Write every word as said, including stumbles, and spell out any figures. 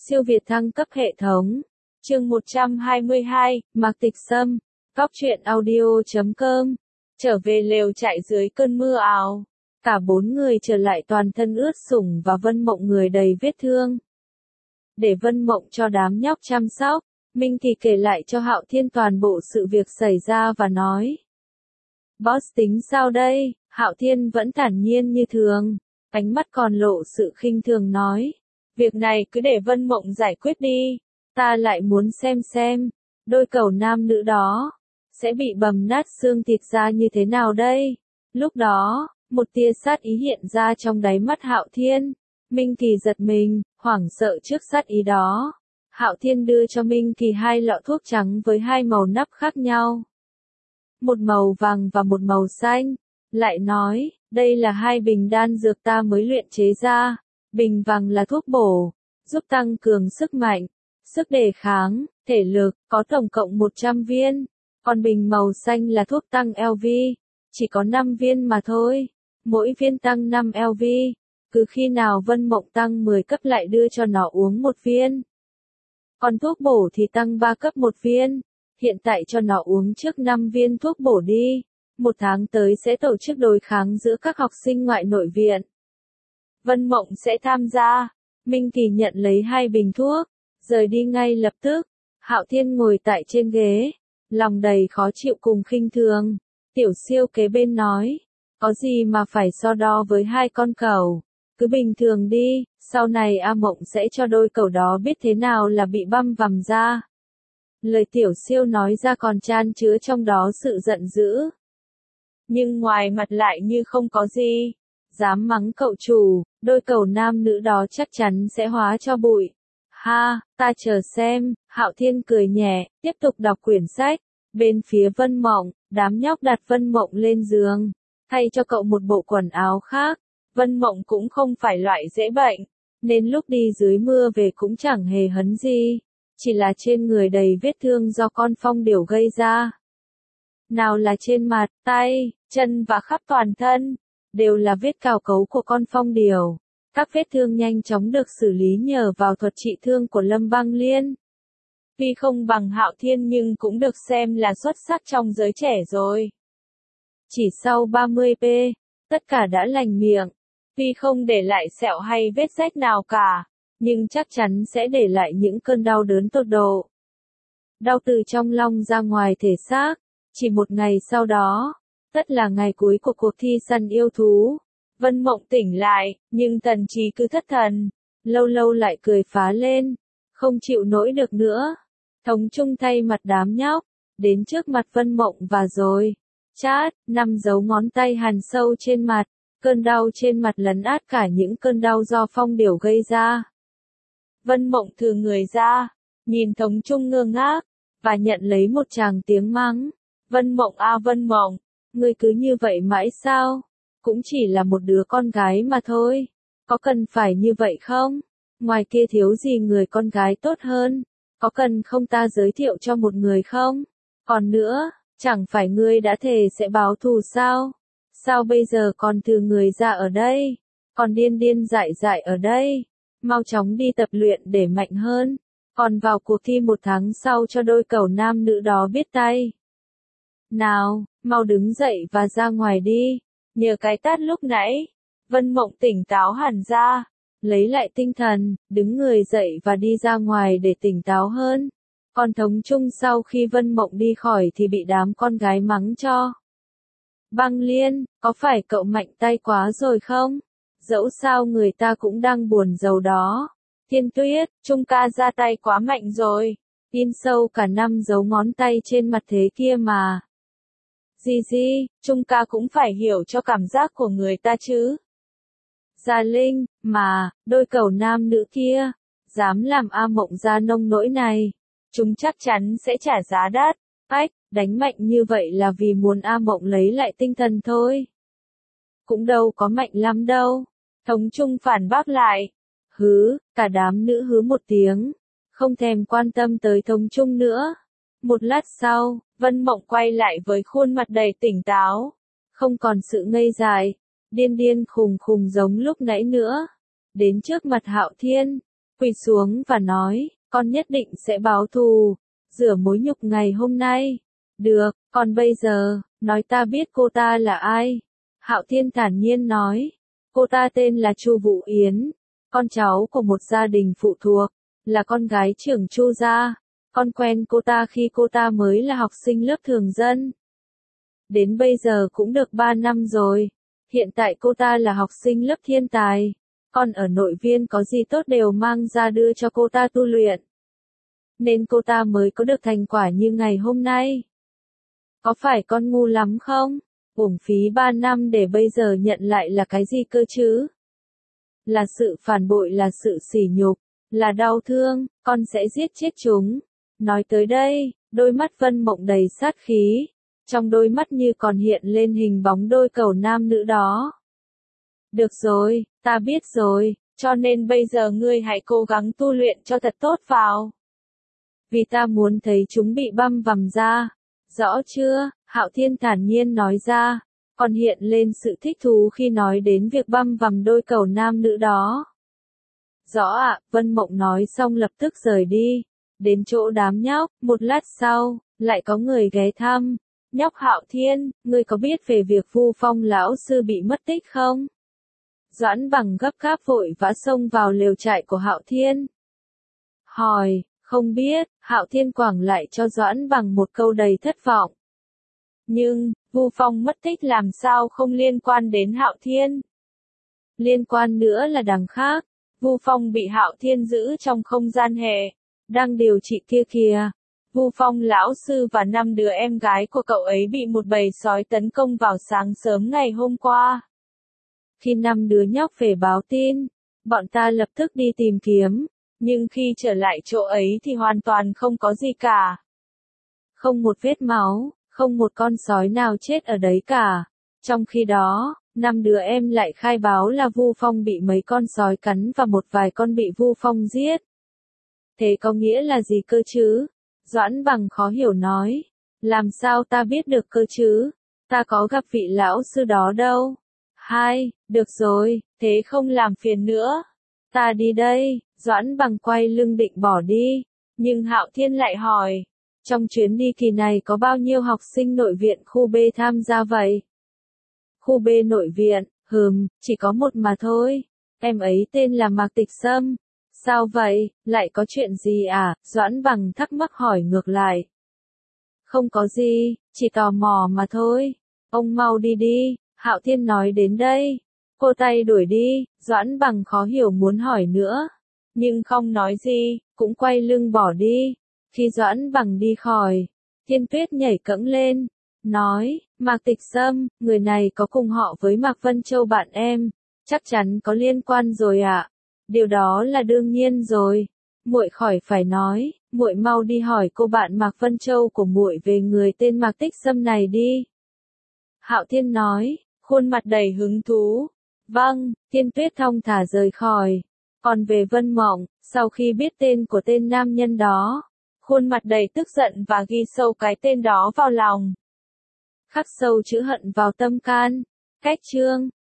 Siêu việt thăng cấp hệ thống. Chương một trăm hai mươi hai, Mạc Tịch Sâm. Cóc truyện audio chấm com. Trở về lều trại dưới cơn mưa ảo. Cả bốn người trở lại toàn thân ướt sũng và Vân Mộng người đầy vết thương. Để Vân Mộng cho đám nhóc chăm sóc, Minh Kỳ kể lại cho Hạo Thiên toàn bộ sự việc xảy ra và nói. Boss tính sao đây? Hạo Thiên vẫn thản nhiên như thường, ánh mắt còn lộ sự khinh thường nói. Việc này cứ để Vân Mộng giải quyết đi, ta lại muốn xem xem, đôi cẩu nam nữ đó, sẽ bị bầm nát xương thịt ra như thế nào đây? Lúc đó, một tia sát ý hiện ra trong đáy mắt Hạo Thiên. Minh Kỳ giật mình, hoảng sợ trước sát ý đó. Hạo Thiên đưa cho Minh Kỳ hai lọ thuốc trắng với hai màu nắp khác nhau. Một màu vàng và một màu xanh. Lại nói, đây là hai bình đan dược ta mới luyện chế ra. Bình vàng là thuốc bổ, giúp tăng cường sức mạnh, sức đề kháng, thể lực, có tổng cộng một trăm viên. Còn bình màu xanh là thuốc tăng lờ vê, chỉ có năm viên mà thôi. Mỗi viên tăng năm lờ vê. Cứ khi nào Vân Mộng tăng mười cấp lại đưa cho nó uống một viên. Còn thuốc bổ thì tăng ba cấp một viên. Hiện tại cho nó uống trước năm viên thuốc bổ đi. Một tháng tới sẽ tổ chức đối kháng giữa các học sinh ngoại nội viện. Vân Mộng sẽ tham gia. Minh Kỳ nhận lấy hai bình thuốc, rời đi ngay lập tức. Hạo Thiên ngồi tại trên ghế, lòng đầy khó chịu cùng khinh thường. Tiểu Siêu kế bên nói, có gì mà phải so đo với hai con cẩu, cứ bình thường đi, sau này A Mộng sẽ cho đôi cẩu đó biết thế nào là bị băm vằm ra. Lời Tiểu Siêu nói ra còn chan chứa trong đó sự giận dữ. Nhưng ngoài mặt lại như không có gì. Dám mắng cậu chủ, đôi cẩu nam nữ đó chắc chắn sẽ hóa cho bụi. Ha, ta chờ xem. Hạo Thiên cười nhẹ, tiếp tục đọc quyển sách. Bên phía Vân Mộng, đám nhóc đặt Vân Mộng lên giường, thay cho cậu một bộ quần áo khác. Vân Mộng cũng không phải loại dễ bệnh, nên lúc đi dưới mưa về cũng chẳng hề hấn gì, chỉ là trên người đầy vết thương do con phong điểu gây ra. Nào là trên mặt, tay, chân và khắp toàn thân, đều là vết cào cấu của con phong điểu. Các vết thương nhanh chóng được xử lý nhờ vào thuật trị thương của Lâm Băng Liên. Tuy không bằng Hạo Thiên nhưng cũng được xem là xuất sắc trong giới trẻ rồi. Chỉ sau ba mươi phút, tất cả đã lành miệng. Tuy không để lại sẹo hay vết rách nào cả, nhưng chắc chắn sẽ để lại những cơn đau đớn tột độ. Đau từ trong lòng ra ngoài thể xác. Chỉ một ngày sau đó, tất là ngày cuối của cuộc thi săn yêu thú. Vân Mộng tỉnh lại, nhưng Tần Trí cứ thất thần, lâu lâu lại cười phá lên, không chịu nổi được nữa. Thống Trung thay mặt đám nhóc, đến trước mặt Vân Mộng và rồi, chát, năm dấu ngón tay hằn sâu trên mặt, cơn đau trên mặt lấn át cả những cơn đau do phong điểu gây ra. Vân Mộng thừ người ra, nhìn Thống Trung ngơ ngác, và nhận lấy một tràng tiếng mắng. Vân Mộng a Vân Mộng, ngươi cứ như vậy mãi sao? Cũng chỉ là một đứa con gái mà thôi, có cần phải như vậy không? Ngoài kia thiếu gì người con gái tốt hơn, có cần không ta giới thiệu cho một người không? Còn nữa, chẳng phải ngươi đã thề sẽ báo thù sao? Sao bây giờ còn thừ người ra ở đây? Còn điên điên dại dại ở đây? Mau chóng đi tập luyện để mạnh hơn, còn vào cuộc thi một tháng sau cho đôi cẩu nam nữ đó biết tay. Nào, mau đứng dậy và ra ngoài đi. Nhờ cái tát lúc nãy, Vân Mộng tỉnh táo hẳn ra, lấy lại tinh thần, đứng người dậy và đi ra ngoài để tỉnh táo hơn. Còn Thống Trung sau khi Vân Mộng đi khỏi thì bị đám con gái mắng cho. Băng Liên, có phải cậu mạnh tay quá rồi không? Dẫu sao người ta cũng đang buồn giàu đó. Thiên Tuyết, Trung ca ra tay quá mạnh rồi, in sâu cả năm dấu ngón tay trên mặt thế kia mà. Gì gì, Trung ca cũng phải hiểu cho cảm giác của người ta chứ. Gia Linh, mà, đôi cẩu nam nữ kia, dám làm A Mộng ra nông nỗi này, chúng chắc chắn sẽ trả giá đắt. Ách, đánh mạnh như vậy là vì muốn A Mộng lấy lại tinh thần thôi. Cũng đâu có mạnh lắm đâu. Thống Trung phản bác lại. Hứ, cả đám nữ hứ một tiếng, không thèm quan tâm tới Thống Trung nữa. Một lát sau, Vân Mộng quay lại với khuôn mặt đầy tỉnh táo, không còn sự ngây dại, điên điên khùng khùng giống lúc nãy nữa. Đến trước mặt Hạo Thiên, quỳ xuống và nói, con nhất định sẽ báo thù, rửa mối nhục ngày hôm nay. Được, còn bây giờ, nói ta biết cô ta là ai. Hạo Thiên thản nhiên nói, cô ta tên là Chu Vũ Yến, con cháu của một gia đình phụ thuộc, là con gái trưởng Chu gia. Con quen cô ta khi cô ta mới là học sinh lớp thường dân. Đến bây giờ cũng được ba năm rồi. Hiện tại cô ta là học sinh lớp thiên tài. Con ở nội viên có gì tốt đều mang ra đưa cho cô ta tu luyện. Nên cô ta mới có được thành quả như ngày hôm nay. Có phải con ngu lắm không? Uổng phí ba năm để bây giờ nhận lại là cái gì cơ chứ? Là sự phản bội, là sự sỉ nhục, là đau thương, con sẽ giết chết chúng. Nói tới đây, đôi mắt Vân Mộng đầy sát khí. Trong đôi mắt như còn hiện lên hình bóng đôi cầu nam nữ đó. Được rồi, ta biết rồi, cho nên bây giờ ngươi hãy cố gắng tu luyện cho thật tốt vào. Vì ta muốn thấy chúng bị băm vằm ra. Rõ chưa? Hạo Thiên thản nhiên nói ra, còn hiện lên sự thích thú khi nói đến việc băm vằm đôi cầu nam nữ đó. Rõ ạ, Vân Mộng nói xong lập tức rời đi. Đến chỗ đám nhóc, một lát sau, lại có người ghé thăm. Nhóc Hạo Thiên, ngươi có biết về việc Vu Phong lão sư bị mất tích không? Doãn Bằng gấp gáp vội vã xông vào lều trại của Hạo Thiên. Hỏi, không biết, Hạo Thiên quẳng lại cho Doãn Bằng một câu đầy thất vọng. Nhưng, Vu Phong mất tích làm sao không liên quan đến Hạo Thiên? Liên quan nữa là đằng khác, Vu Phong bị Hạo Thiên giữ trong không gian hệ, đang điều trị kia kìa. Vu Phong lão sư và năm đứa em gái của cậu ấy bị một bầy sói tấn công vào sáng sớm ngày hôm qua. Khi năm đứa nhóc về báo tin, bọn ta lập tức đi tìm kiếm, nhưng khi trở lại chỗ ấy thì hoàn toàn không có gì cả. Không một vết máu, không một con sói nào chết ở đấy cả. Trong khi đó, năm đứa em lại khai báo là Vu Phong bị mấy con sói cắn và một vài con bị Vu Phong giết. Thế có nghĩa là gì cơ chứ? Doãn Bằng khó hiểu nói. Làm sao ta biết được cơ chứ? Ta có gặp vị lão sư đó đâu. Hai, được rồi, thế không làm phiền nữa. Ta đi đây. Doãn Bằng quay lưng định bỏ đi. Nhưng Hạo Thiên lại hỏi. Trong chuyến đi kỳ này có bao nhiêu học sinh nội viện khu B tham gia vậy? Khu B nội viện, hừm, chỉ có một mà thôi. Em ấy tên là Mạc Tịch Sâm. Sao vậy, lại có chuyện gì à? Doãn Bằng thắc mắc hỏi ngược lại. Không có gì, chỉ tò mò mà thôi. Ông mau đi đi, Hạo Thiên nói đến đây. Cô tay đuổi đi, Doãn Bằng khó hiểu muốn hỏi nữa. Nhưng không nói gì, cũng quay lưng bỏ đi. Khi Doãn Bằng đi khỏi, Thiên Tuyết nhảy cẫng lên, nói, Mạc Tịch Sâm, người này có cùng họ với Mạc Vân Châu bạn em, chắc chắn có liên quan rồi ạ. Điều đó là đương nhiên rồi. Muội khỏi phải nói, muội mau đi hỏi cô bạn Mạc Vân Châu của muội về người tên Mạc Tích Sâm này đi. Hạo Thiên nói, khuôn mặt đầy hứng thú. Vâng, Thiên Tuyết thong thả rời khỏi. Còn về Vân Mộng, sau khi biết tên của tên nam nhân đó, khuôn mặt đầy tức giận và ghi sâu cái tên đó vào lòng. Khắc sâu chữ hận vào tâm can. Cách chương